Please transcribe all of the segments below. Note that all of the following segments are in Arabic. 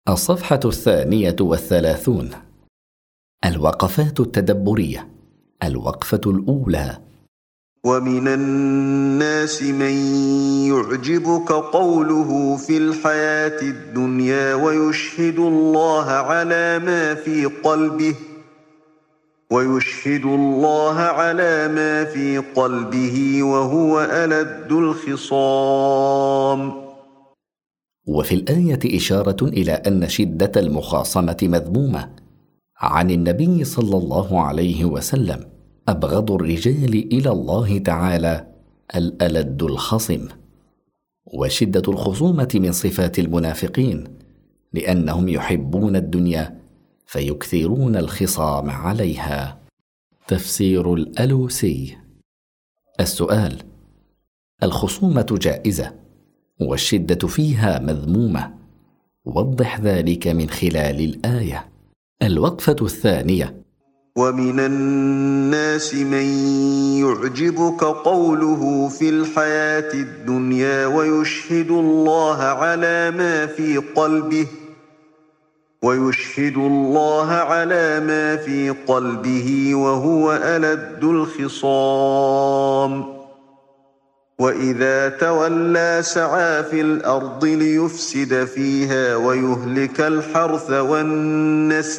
الصفحة 32. الوقفات التدبرية. الوقفة الأولى. ومن الناس من يعجبك قوله في الحياة الدنيا ويشهد الله على ما في قلبه وهو ألد الخصام. وفي الآية إشارة إلى أن شدة المخاصمة مذمومة. عن النبي صلى الله عليه وسلم: أبغض الرجال إلى الله تعالى الألد الخصم. وشدة الخصومة من صفات المنافقين، لأنهم يحبون الدنيا فيكثرون الخصام عليها. تفسير الألوسي. السؤال: الخصومة جائزة والشدة فيها مذمومة، وضح ذلك من خلال الآية. الوقفة الثانية. ومن الناس من يعجبك قوله في الحياة الدنيا ويشهد الله على ما في قلبه وهو ألد الخصام. وإذا تولى سعى في الأرض ليفسد فيها ويهلك الحرث والنسل،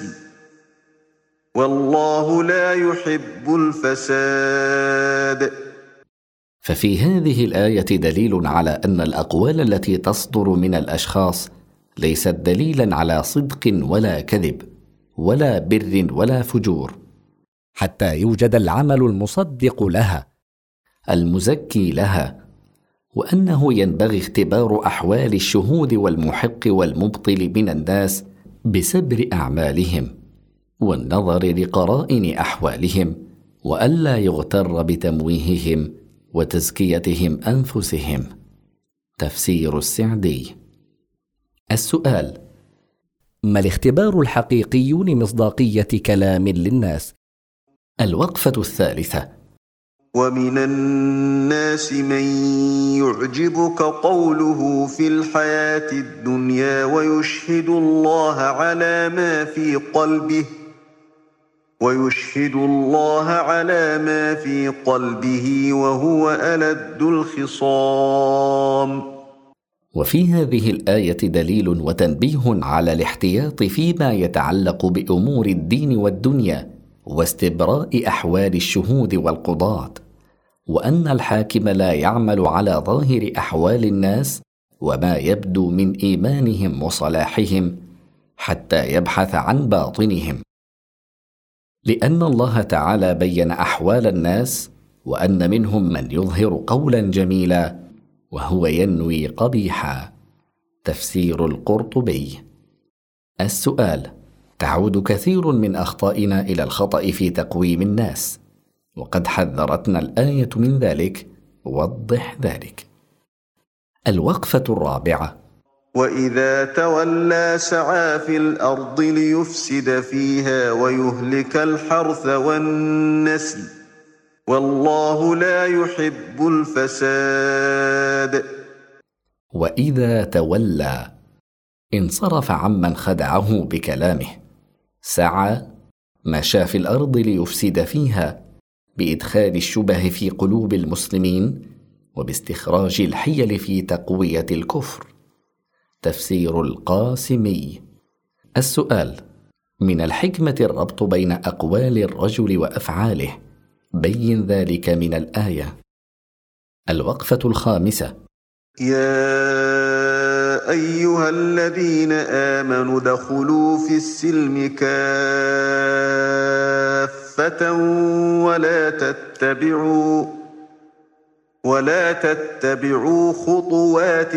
والله لا يحب الفساد. ففي هذه الآية دليل على أن الأقوال التي تصدر من الأشخاص ليست دليلا على صدق ولا كذب ولا بر ولا فجور، حتى يوجد العمل المصدق لها المزكي لها، وأنه ينبغي اختبار أحوال الشهود والمحق والمبطل من الناس بسبر أعمالهم والنظر لقرائن أحوالهم، وألا يغتر بتمويههم وتزكيتهم أنفسهم. تفسير السعدي. السؤال: ما الاختبار الحقيقي لمصداقية كلام للناس؟ الوقفة الثالثة. ومن الناس من يعجبك قوله في الحياة الدنيا ويشهد الله على ما في قلبه وهو ألد الخصام. وفي هذه الآية دليل وتنبيه على الاحتياط فيما يتعلق بأمور الدين والدنيا واستبراء أحوال الشهود والقضاة، وأن الحاكم لا يعمل على ظاهر أحوال الناس وما يبدو من إيمانهم وصلاحهم حتى يبحث عن باطنهم، لأن الله تعالى بين أحوال الناس وأن منهم من يظهر قولا جميلا وهو ينوي قبيحا. تفسير القرطبي. السؤال: تعود كثير من أخطائنا إلى الخطأ في تقويم الناس، وقد حذرتنا الآية من ذلك، وضح ذلك. الوقفة الرابعة. وإذا تولى سعى في الأرض ليفسد فيها ويهلك الحرث والنسل، والله لا يحب الفساد. وإذا تولى انصرف عمن خدعه بكلامه، سعى مشى في الأرض ليفسد فيها بإدخال الشبه في قلوب المسلمين وباستخراج الحيل في تقوية الكفر. تفسير القاسمي. السؤال: من الحكمة الربط بين أقوال الرجل وأفعاله، بين ذلك من الآية. الوقفة الخامسة. يا أيها الذين آمنوا ادخلوا في السلم كافة ولا تتبعوا خطوات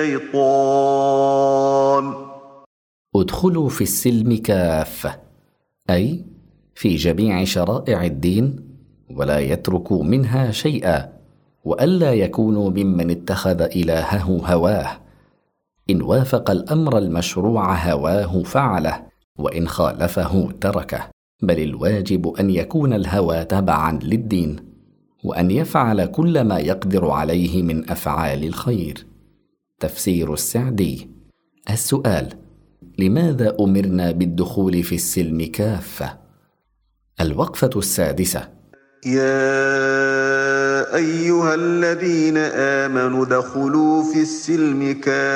الشيطان. ادخلوا في السلم كافة، أي في جميع شرائع الدين، ولا يتركوا منها شيئا، وألا يكونوا ممن اتخذ إلهه هواه. إن وافق الأمر المشروع هواه فعله، وإن خالفه تركه، بل الواجب أن يكون الهوى تبعا للدين، وأن يفعل كل ما يقدر عليه من أفعال الخير. تفسير السعدي. السؤال: لماذا أمرنا بالدخول في السلم كافة؟ الوقفة السادسة: يا أيها الذين آمنوا ادخلوا في السلم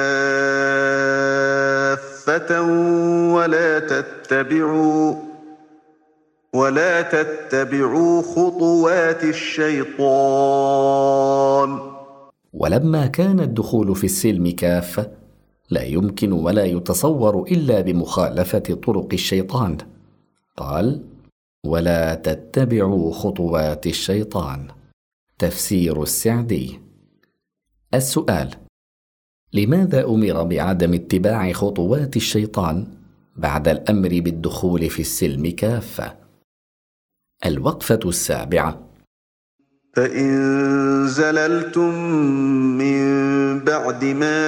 كافة ولا تتبعوا خطوات الشيطان. ولما كان الدخول في السلم كافة لا يمكن ولا يتصور إلا بمخالفة طرق الشيطان، قال: ولا تتبعوا خطوات الشيطان. تفسير السعدي. السؤال: لماذا أمر بعدم اتباع خطوات الشيطان بعد الأمر بالدخول في السلم كافة؟ الوقفة السابعة: فإن زللتم من بعد ما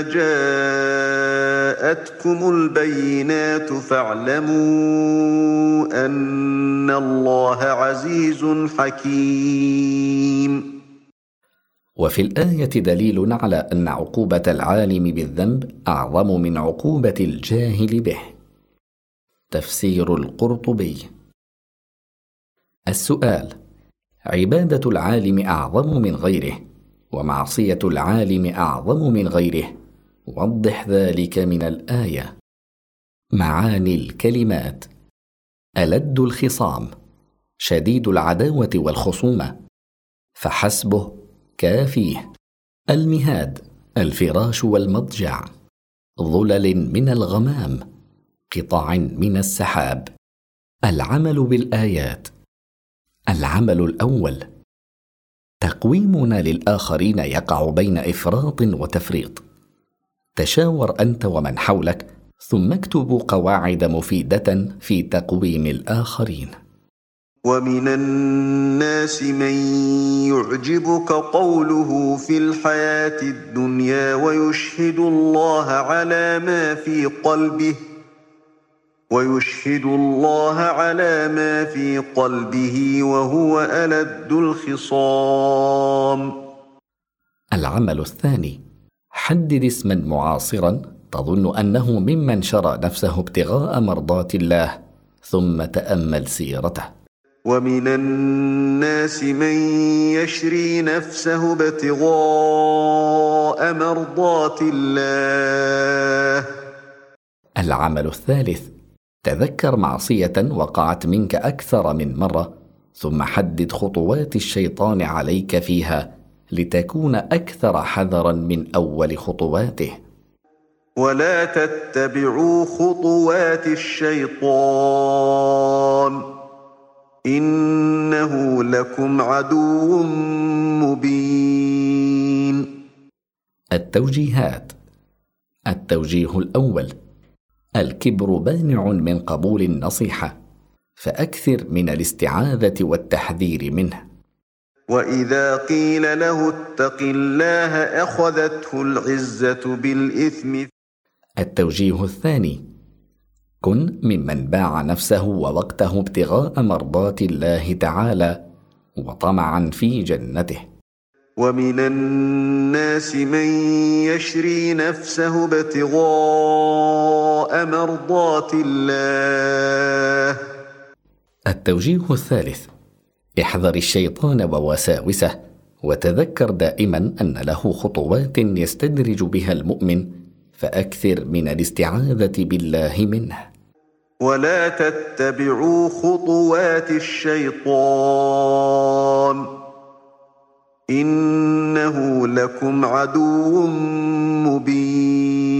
جاءتكم البينات فاعلموا أن الله عزيز حكيم. وفي الآية دليل على أن عقوبة العالم بالذنب أعظم من عقوبة الجاهل به. تفسير القرطبي. السؤال: عبادة العالم أعظم من غيره، ومعصية العالم أعظم من غيره، وضح ذلك من الآية. معاني الكلمات: ألد الخصام، شديد العداوة والخصومة، فحسبه، كافيه. المهاد، الفراش والمضجع، ظلل من الغمام، قطع من السحاب. العمل بالآيات. العمل الأول: تقويمنا للآخرين يقع بين إفراط وتفريط. تشاور أنت ومن حولك ثم اكتبوا قواعد مفيدة في تقويم الآخرين. ومن الناس من يعجبك قوله في الحياة الدنيا ويشهد الله على ما في قلبه وهو ألد الخصام. العمل الثاني: حدد اسما معاصرا تظن أنه ممن شرى نفسه ابتغاء مرضات الله، ثم تأمل سيرته. ومن الناس من يشري نفسه ابتغاء مرضات الله. العمل الثالث: تذكر معصية وقعت منك أكثر من مرة، ثم حدد خطوات الشيطان عليك فيها لتكون أكثر حذرا من أول خطواته. ولا تتبعوا خطوات الشيطان إنه لكم عدو مبين. التوجيهات. التوجيه الأول: الكبر مانع من قبول النصيحة، فأكثر من الاستعاذة والتحذير منه. وإذا قيل له اتق الله أخذته العزة بالإثم. التوجيه الثاني: كن ممن باع نفسه ووقته ابتغاء مرضات الله تعالى وطمعا في جنته. ومن الناس من يشري نفسه ابتغاء مرضات الله. التوجيه الثالث: احذر الشيطان ووساوسه، وتذكر دائما أن له خطوات يستدرج بها المؤمن، فأكثر من الاستعاذة بالله منه. ولا تتبعوا خطوات الشيطان إنه لكم عدو مبين.